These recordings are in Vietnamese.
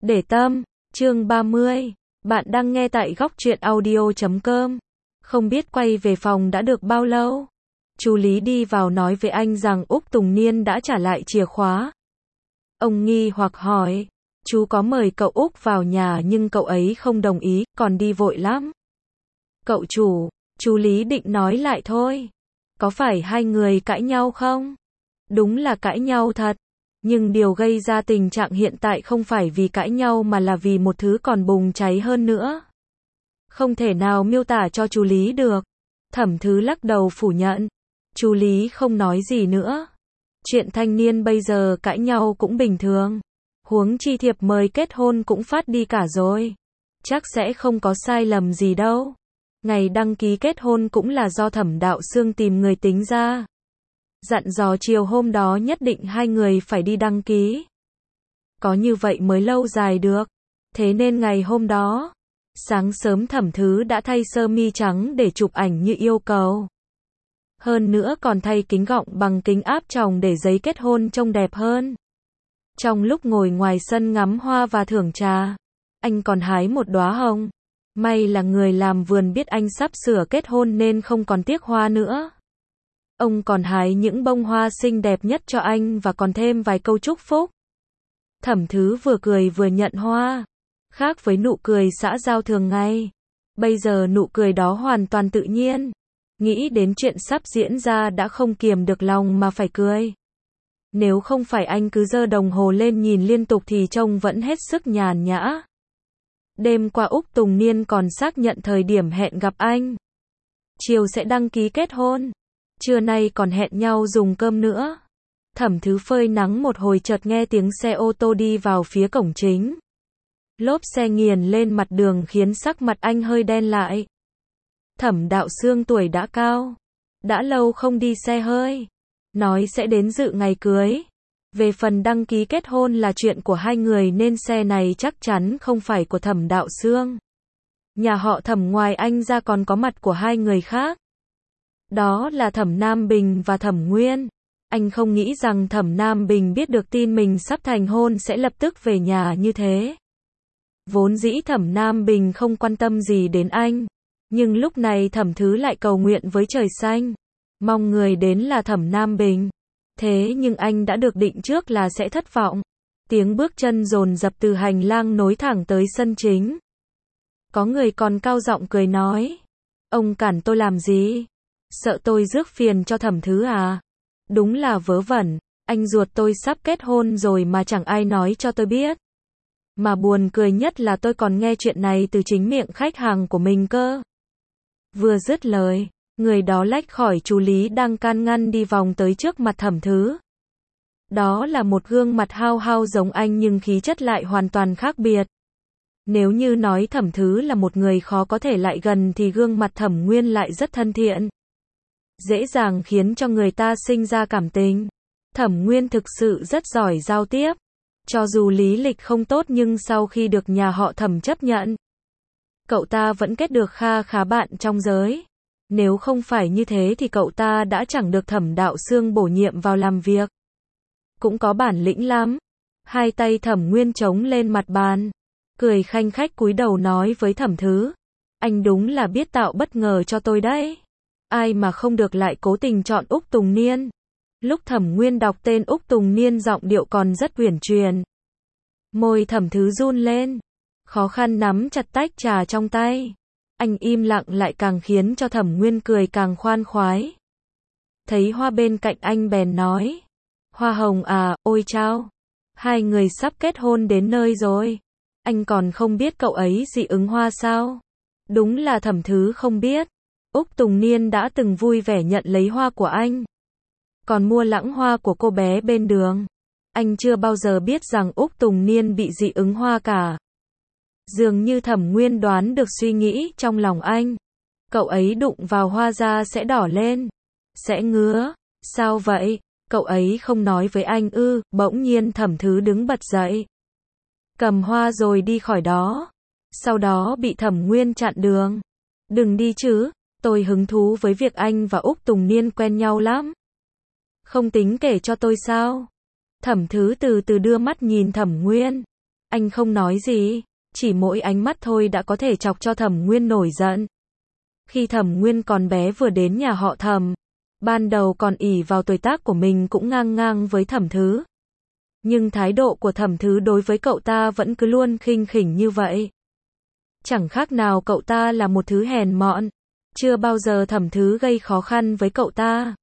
Để tâm, chương 30. Bạn đang nghe tại góc truyện audio.com. Không biết quay về phòng đã được bao lâu. Chú Lý đi vào nói với anh rằng Úc Tùng Niên đã trả lại chìa khóa. Ông nghi hoặc hỏi, chú có mời cậu Úc vào nhà nhưng cậu ấy không đồng ý, còn đi vội lắm. Cậu chủ, chú Lý định nói lại thôi. Có phải hai người cãi nhau không? Đúng là cãi nhau thật. Nhưng điều gây ra tình trạng hiện tại không phải vì cãi nhau mà là vì một thứ còn bùng cháy hơn nữa. Không thể nào miêu tả cho chú Lý được. Thẩm Thứ lắc đầu phủ nhận. Chú Lý không nói gì nữa. Chuyện thanh niên bây giờ cãi nhau cũng bình thường. Huống chi thiệp mời kết hôn cũng phát đi cả rồi. Chắc sẽ không có sai lầm gì đâu. Ngày đăng ký kết hôn cũng là do Thẩm Đạo Xương tìm người tính ra. Dặn dò chiều hôm đó nhất định hai người phải đi đăng ký. Có như vậy mới lâu dài được. Thế nên ngày hôm đó, sáng sớm Thẩm Thứ đã thay sơ mi trắng để chụp ảnh như yêu cầu. Hơn nữa còn thay kính gọng bằng kính áp tròng để giấy kết hôn trông đẹp hơn. Trong lúc ngồi ngoài sân ngắm hoa và thưởng trà, anh còn hái một đóa hồng. May là người làm vườn biết anh sắp sửa kết hôn nên không còn tiếc hoa nữa. Ông còn hái những bông hoa xinh đẹp nhất cho anh và còn thêm vài câu chúc phúc. Thẩm Thứ vừa cười vừa nhận hoa. Khác với nụ cười xã giao thường ngày. Bây giờ nụ cười đó hoàn toàn tự nhiên. Nghĩ đến chuyện sắp diễn ra đã không kiềm được lòng mà phải cười. Nếu không phải anh cứ giơ đồng hồ lên nhìn liên tục thì trông vẫn hết sức nhàn nhã. Đêm qua Úc Tùng Niên còn xác nhận thời điểm hẹn gặp anh. Chiều sẽ đăng ký kết hôn. Trưa nay còn hẹn nhau dùng cơm nữa. Thẩm Thứ phơi nắng một hồi chợt nghe tiếng xe ô tô đi vào phía cổng chính. Lốp xe nghiền lên mặt đường khiến sắc mặt anh hơi đen lại. Thẩm Đạo Xương tuổi đã cao. Đã lâu không đi xe hơi. Nói sẽ đến dự ngày cưới. Về phần đăng ký kết hôn là chuyện của hai người nên xe này chắc chắn không phải của Thẩm Đạo Xương. Nhà họ Thẩm ngoài anh ra còn có mặt của hai người khác. Đó là Thẩm Nam Bình và Thẩm Nguyên. Anh không nghĩ rằng Thẩm Nam Bình biết được tin mình sắp thành hôn sẽ lập tức về nhà như thế. Vốn dĩ Thẩm Nam Bình không quan tâm gì đến anh. Nhưng lúc này Thẩm Thứ lại cầu nguyện với trời xanh. Mong người đến là Thẩm Nam Bình. Thế nhưng anh đã được định trước là sẽ thất vọng. Tiếng bước chân dồn dập từ hành lang nối thẳng tới sân chính. Có người còn cao giọng cười nói. Ông cản tôi làm gì? Sợ tôi rước phiền cho Thẩm Thứ à? Đúng là vớ vẩn, anh ruột tôi sắp kết hôn rồi mà chẳng ai nói cho tôi biết. Mà buồn cười nhất là tôi còn nghe chuyện này từ chính miệng khách hàng của mình cơ. Vừa dứt lời, người đó lách khỏi chú Lý đang can ngăn đi vòng tới trước mặt Thẩm Thứ. Đó là một gương mặt hao hao giống anh nhưng khí chất lại hoàn toàn khác biệt. Nếu như nói Thẩm Thứ là một người khó có thể lại gần thì gương mặt Thẩm Nguyên lại rất thân thiện. Dễ dàng khiến cho người ta sinh ra cảm tình. Thẩm Nguyên thực sự rất giỏi giao tiếp. Cho dù lý lịch không tốt nhưng sau khi được nhà họ Thẩm chấp nhận, cậu ta vẫn kết được kha khá bạn trong giới. Nếu không phải như thế thì cậu ta đã chẳng được Thẩm Đạo Xương bổ nhiệm vào làm việc. Cũng có bản lĩnh lắm. Hai tay Thẩm Nguyên chống lên mặt bàn, cười khanh khách cúi đầu nói với Thẩm Thứ. Anh đúng là biết tạo bất ngờ cho tôi đấy. Ai mà không được lại cố tình chọn Úc Tùng Niên. Lúc Thẩm Nguyên đọc tên Úc Tùng Niên giọng điệu còn rất uyển chuyển. Môi Thẩm Thứ run lên. Khó khăn nắm chặt tách trà trong tay. Anh im lặng lại càng khiến cho Thẩm Nguyên cười càng khoan khoái. Thấy hoa bên cạnh anh bèn nói. Hoa hồng à, ôi chao. Hai người sắp kết hôn đến nơi rồi. Anh còn không biết cậu ấy dị ứng hoa sao? Đúng là Thẩm Thứ không biết. Úc Tùng Niên đã từng vui vẻ nhận lấy hoa của anh. Còn mua lãng hoa của cô bé bên đường. Anh chưa bao giờ biết rằng Úc Tùng Niên bị dị ứng hoa cả. Dường như Thẩm Nguyên đoán được suy nghĩ trong lòng anh. Cậu ấy đụng vào hoa da sẽ đỏ lên. Sẽ ngứa. Sao vậy? Cậu ấy không nói với anh ư? Bỗng nhiên Thẩm Thứ đứng bật dậy. Cầm hoa rồi đi khỏi đó. Sau đó bị Thẩm Nguyên chặn đường. Đừng đi chứ. Tôi hứng thú với việc anh và Úc Tùng Niên quen nhau lắm. Không tính kể cho tôi sao? Thẩm Thứ từ từ đưa mắt nhìn Thẩm Nguyên. Anh không nói gì, chỉ mỗi ánh mắt thôi đã có thể chọc cho Thẩm Nguyên nổi giận. Khi Thẩm Nguyên còn bé vừa đến nhà họ Thẩm, ban đầu còn ỷ vào tuổi tác của mình cũng ngang ngang với Thẩm Thứ. Nhưng thái độ của Thẩm Thứ đối với cậu ta vẫn cứ luôn khinh khỉnh như vậy. Chẳng khác nào cậu ta là một thứ hèn mọn. Chưa bao giờ Thẩm Thứ gây khó khăn với cậu ta.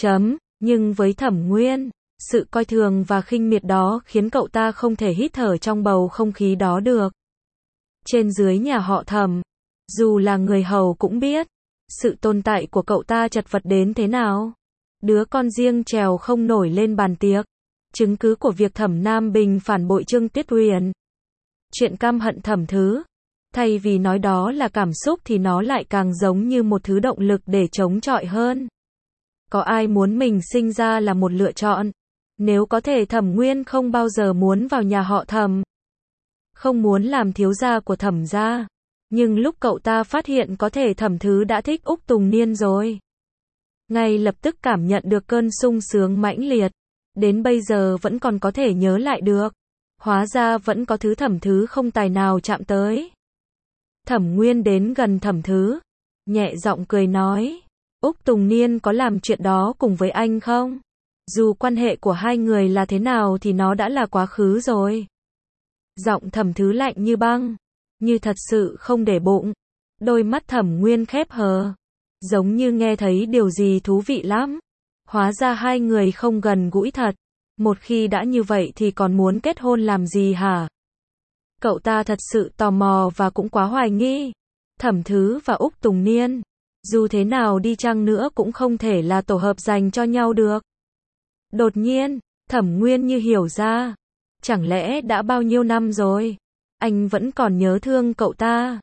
Nhưng với Thẩm Nguyên, sự coi thường và khinh miệt đó khiến cậu ta không thể hít thở trong bầu không khí đó được. Trên dưới nhà họ Thẩm, dù là người hầu cũng biết, sự tồn tại của cậu ta chật vật đến thế nào. Đứa con riêng trèo không nổi lên bàn tiệc. Chứng cứ của việc Thẩm Nam Bình phản bội Trương Tiết Huyền. Chuyện căm hận Thẩm Thứ. Thay vì nói đó là cảm xúc thì nó lại càng giống như một thứ động lực để chống chọi hơn. Có ai muốn mình sinh ra là một lựa chọn? Nếu có thể Thẩm Nguyên không bao giờ muốn vào nhà họ Thẩm. Không muốn làm thiếu gia của Thẩm gia. Nhưng lúc cậu ta phát hiện có thể Thẩm Thứ đã thích Úc Tùng Niên rồi. Ngay lập tức cảm nhận được cơn sung sướng mãnh liệt. Đến bây giờ vẫn còn có thể nhớ lại được. Hóa ra vẫn có thứ Thẩm Thứ không tài nào chạm tới. Thẩm Nguyên đến gần Thẩm Thứ, nhẹ giọng cười nói, Úc Tùng Niên có làm chuyện đó cùng với anh không? Dù quan hệ của hai người là thế nào thì nó đã là quá khứ rồi. Giọng Thẩm Thứ lạnh như băng, như thật sự không để bụng. Đôi mắt Thẩm Nguyên khép hờ, giống như nghe thấy điều gì thú vị lắm. Hóa ra hai người không gần gũi thật. Một khi đã như vậy thì còn muốn kết hôn làm gì hả? Cậu ta thật sự tò mò và cũng quá hoài nghi. Thẩm Thứ và Úc Tùng Niên, dù thế nào đi chăng nữa cũng không thể là tổ hợp dành cho nhau được. Đột nhiên, Thẩm Nguyên như hiểu ra. Chẳng lẽ đã bao nhiêu năm rồi, anh vẫn còn nhớ thương cậu ta?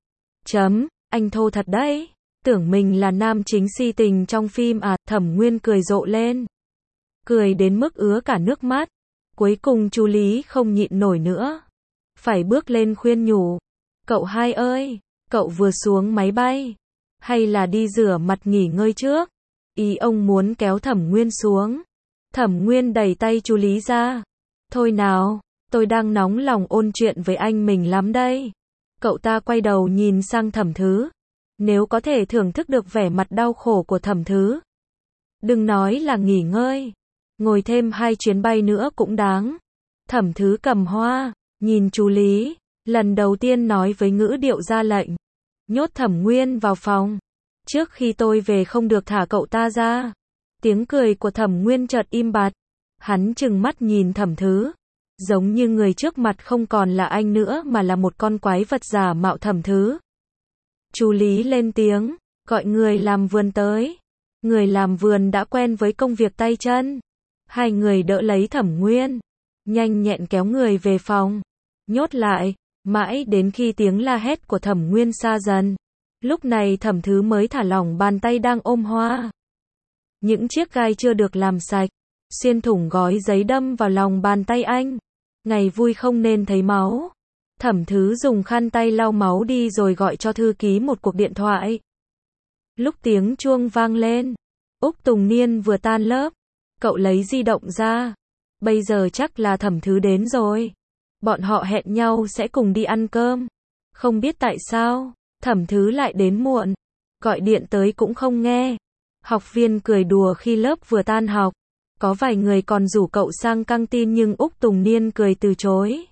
Anh thô thật đấy. Tưởng mình là nam chính si tình trong phim à? Thẩm Nguyên cười rộ lên. Cười đến mức ứa cả nước mắt. Cuối cùng chú Lý không nhịn nổi nữa. Phải bước lên khuyên nhủ. Cậu hai ơi, cậu vừa xuống máy bay. Hay là đi rửa mặt nghỉ ngơi trước? Ý ông muốn kéo Thẩm Nguyên xuống. Thẩm Nguyên đẩy tay chú Lý ra. Thôi nào, tôi đang nóng lòng ôn chuyện với anh mình lắm đây. Cậu ta quay đầu nhìn sang Thẩm Thứ. Nếu có thể thưởng thức được vẻ mặt đau khổ của Thẩm Thứ. Đừng nói là nghỉ ngơi. Ngồi thêm 2 chuyến bay nữa cũng đáng. Thẩm Thứ cầm hoa, nhìn chú Lý, lần đầu tiên nói với ngữ điệu ra lệnh. Nhốt Thẩm Nguyên vào phòng. Trước khi tôi về không được thả cậu ta ra. Tiếng cười của Thẩm Nguyên chợt im bặt. Hắn trừng mắt nhìn Thẩm Thứ. Giống như người trước mặt không còn là anh nữa mà là một con quái vật giả mạo Thẩm Thứ. Chú Lý lên tiếng, gọi người làm vườn tới. Người làm vườn đã quen với công việc tay chân. Hai người đỡ lấy Thẩm Nguyên, nhanh nhẹn kéo người về phòng, nhốt lại, mãi đến khi tiếng la hét của Thẩm Nguyên xa dần. Lúc này Thẩm Thứ mới thả lỏng bàn tay đang ôm hoa. Những chiếc gai chưa được làm sạch, xuyên thủng gói giấy đâm vào lòng bàn tay anh. Ngày vui không nên thấy máu. Thẩm Thứ dùng khăn tay lau máu đi rồi gọi cho thư ký một cuộc điện thoại. Lúc tiếng chuông vang lên, Úc Tùng Niên vừa tan lớp. Cậu lấy di động ra. Bây giờ chắc là Thẩm Thứ đến rồi. Bọn họ hẹn nhau sẽ cùng đi ăn cơm. Không biết tại sao, Thẩm Thứ lại đến muộn. Gọi điện tới cũng không nghe. Học viên cười đùa khi lớp vừa tan học. Có vài người còn rủ cậu sang căng tin nhưng Úc Tùng Niên cười từ chối.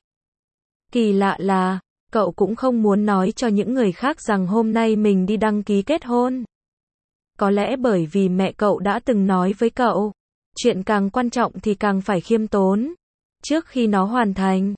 Kỳ lạ là, cậu cũng không muốn nói cho những người khác rằng hôm nay mình đi đăng ký kết hôn. Có lẽ bởi vì mẹ cậu đã từng nói với cậu, chuyện càng quan trọng thì càng phải khiêm tốn. Trước khi nó hoàn thành,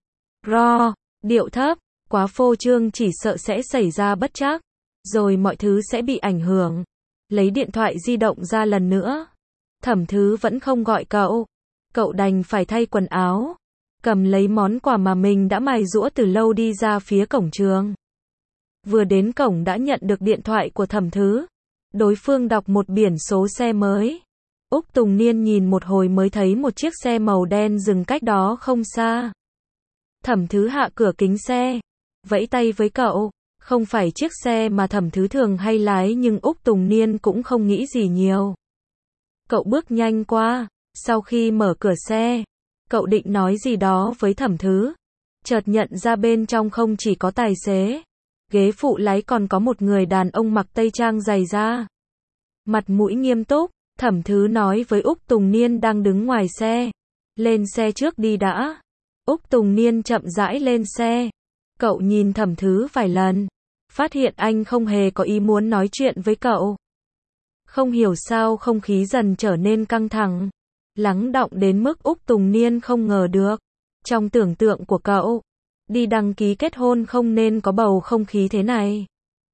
điệu thấp, quá phô trương chỉ sợ sẽ xảy ra bất trắc. Rồi mọi thứ sẽ bị ảnh hưởng. Lấy điện thoại di động ra lần nữa. Thẩm Thứ vẫn không gọi cậu. Cậu đành phải thay quần áo. Cầm lấy món quà mà mình đã mài giũa từ lâu đi ra phía cổng trường. Vừa đến cổng đã nhận được điện thoại của Thẩm Thứ. Đối phương đọc một biển số xe mới. Úc Tùng Niên nhìn một hồi mới thấy một chiếc xe màu đen dừng cách đó không xa. Thẩm Thứ hạ cửa kính xe, vẫy tay với cậu. Không phải chiếc xe mà Thẩm Thứ thường hay lái nhưng Úc Tùng Niên cũng không nghĩ gì nhiều. Cậu bước nhanh qua, sau khi mở cửa xe, cậu định nói gì đó với Thẩm Thứ. chợt nhận ra bên trong không chỉ có tài xế, ghế phụ lái còn có một người đàn ông mặc tây trang dày da. Mặt mũi nghiêm túc, Thẩm Thứ nói với Úc Tùng Niên đang đứng ngoài xe. Lên xe trước đi đã. Úc Tùng Niên chậm rãi lên xe. Cậu nhìn Thẩm Thứ vài lần, phát hiện anh không hề có ý muốn nói chuyện với cậu. Không hiểu sao không khí dần trở nên căng thẳng, lắng đọng đến mức Úc Tùng Niên không ngờ được. Trong tưởng tượng của cậu, đi đăng ký kết hôn không nên có bầu không khí thế này.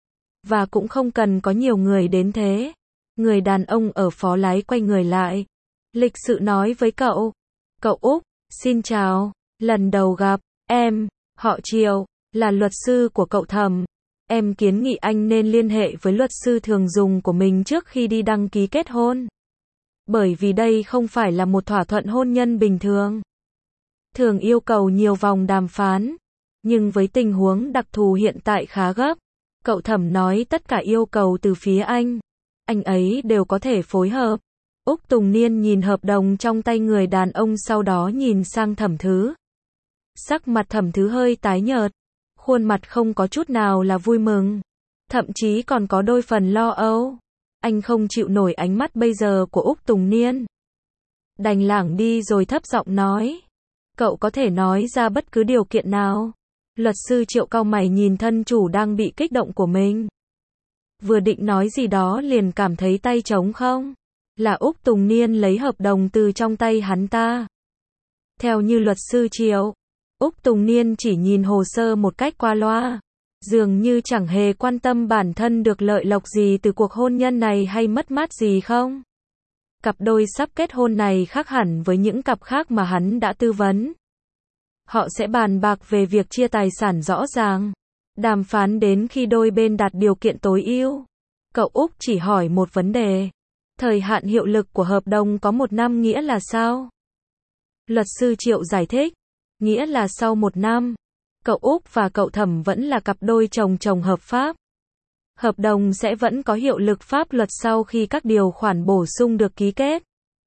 Và cũng không cần có nhiều người đến thế. Người đàn ông ở phó lái quay người lại, lịch sự nói với cậu. Cậu Úc, xin chào, lần đầu gặp, em, họ Triệu, là luật sư của cậu Thẩm. Em kiến nghị anh nên liên hệ với luật sư thường dùng của mình trước khi đi đăng ký kết hôn. Bởi vì đây không phải là một thỏa thuận hôn nhân bình thường. Thường yêu cầu nhiều vòng đàm phán. Nhưng với tình huống đặc thù hiện tại khá gấp, cậu Thẩm nói tất cả yêu cầu từ phía anh ấy đều có thể phối hợp. Úc Tùng Niên nhìn hợp đồng trong tay người đàn ông sau đó nhìn sang Thẩm Thứ. Sắc mặt Thẩm Thứ hơi tái nhợt, khuôn mặt không có chút nào là vui mừng, thậm chí còn có đôi phần lo âu. Anh không chịu nổi ánh mắt bây giờ của Úc Tùng Niên. Đành lảng đi rồi thấp giọng nói. Cậu có thể nói ra bất cứ điều kiện nào. Luật sư Triệu cau mày nhìn thân chủ đang bị kích động của mình. Vừa định nói gì đó liền cảm thấy tay trống không. Là Úc Tùng Niên lấy hợp đồng từ trong tay hắn ta. Theo như luật sư Triệu, Úc Tùng Niên chỉ nhìn hồ sơ một cách qua loa. Dường như chẳng hề quan tâm bản thân được lợi lộc gì từ cuộc hôn nhân này hay mất mát gì không. Cặp đôi sắp kết hôn này khác hẳn với những cặp khác mà hắn đã tư vấn. Họ sẽ bàn bạc về việc chia tài sản rõ ràng, đàm phán đến khi đôi bên đạt điều kiện tối ưu. Cậu Úc chỉ hỏi một vấn đề. Thời hạn hiệu lực của hợp đồng có 1 năm nghĩa là sao? Luật sư Triệu giải thích. Nghĩa là sau 1 năm, cậu Úc và cậu Thẩm vẫn là cặp đôi chồng chồng hợp pháp. Hợp đồng sẽ vẫn có hiệu lực pháp luật sau khi các điều khoản bổ sung được ký kết.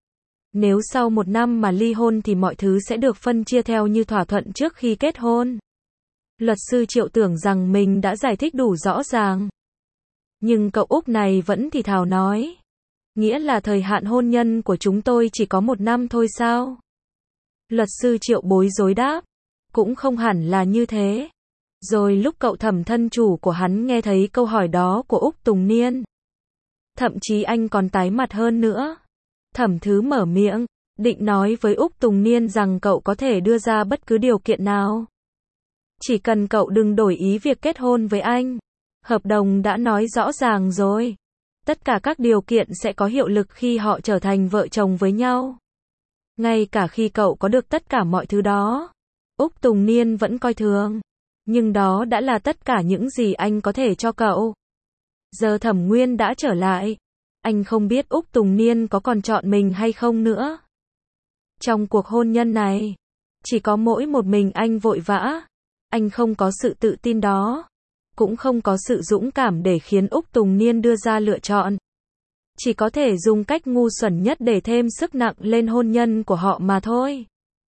Nếu sau 1 năm mà ly hôn thì mọi thứ sẽ được phân chia theo như thỏa thuận trước khi kết hôn. Luật sư Triệu tưởng rằng mình đã giải thích đủ rõ ràng. Nhưng cậu Úc này vẫn thì thào nói. Nghĩa là thời hạn hôn nhân của chúng tôi chỉ có 1 năm thôi sao? Luật sư Triệu bối rối đáp. Cũng không hẳn là như thế. Rồi lúc cậu Thẩm thân chủ của hắn nghe thấy câu hỏi đó của Úc Tùng Niên, thậm chí anh còn tái mặt hơn nữa. Thẩm Thứ mở miệng, định nói với Úc Tùng Niên rằng cậu có thể đưa ra bất cứ điều kiện nào. Chỉ cần cậu đừng đổi ý việc kết hôn với anh. Hợp đồng đã nói rõ ràng rồi. Tất cả các điều kiện sẽ có hiệu lực khi họ trở thành vợ chồng với nhau. Ngay cả khi cậu có được tất cả mọi thứ đó, Úc Tùng Niên vẫn coi thường. Nhưng đó đã là tất cả những gì anh có thể cho cậu. Giờ Thẩm Nguyên đã trở lại. Anh không biết Úc Tùng Niên có còn chọn mình hay không nữa. Trong cuộc hôn nhân này, chỉ có mỗi một mình anh vội vã. Anh không có sự tự tin đó. Cũng không có sự dũng cảm để khiến Úc Tùng Niên đưa ra lựa chọn. Chỉ có thể dùng cách ngu xuẩn nhất để thêm sức nặng lên hôn nhân của họ mà thôi.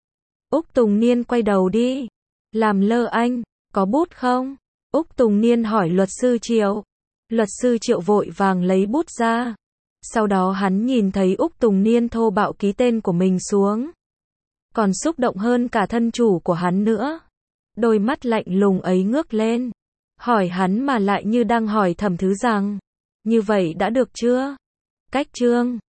Úc Tùng Niên quay đầu đi. Làm lơ anh, có bút không? Úc Tùng Niên hỏi luật sư Triệu. Luật sư Triệu vội vàng lấy bút ra. Sau đó hắn nhìn thấy Úc Tùng Niên thô bạo ký tên của mình xuống. Còn xúc động hơn cả thân chủ của hắn nữa. Đôi mắt lạnh lùng ấy ngước lên. Hỏi hắn mà lại như đang hỏi Thẩm Thứ rằng. Như vậy đã được chưa? Cách chương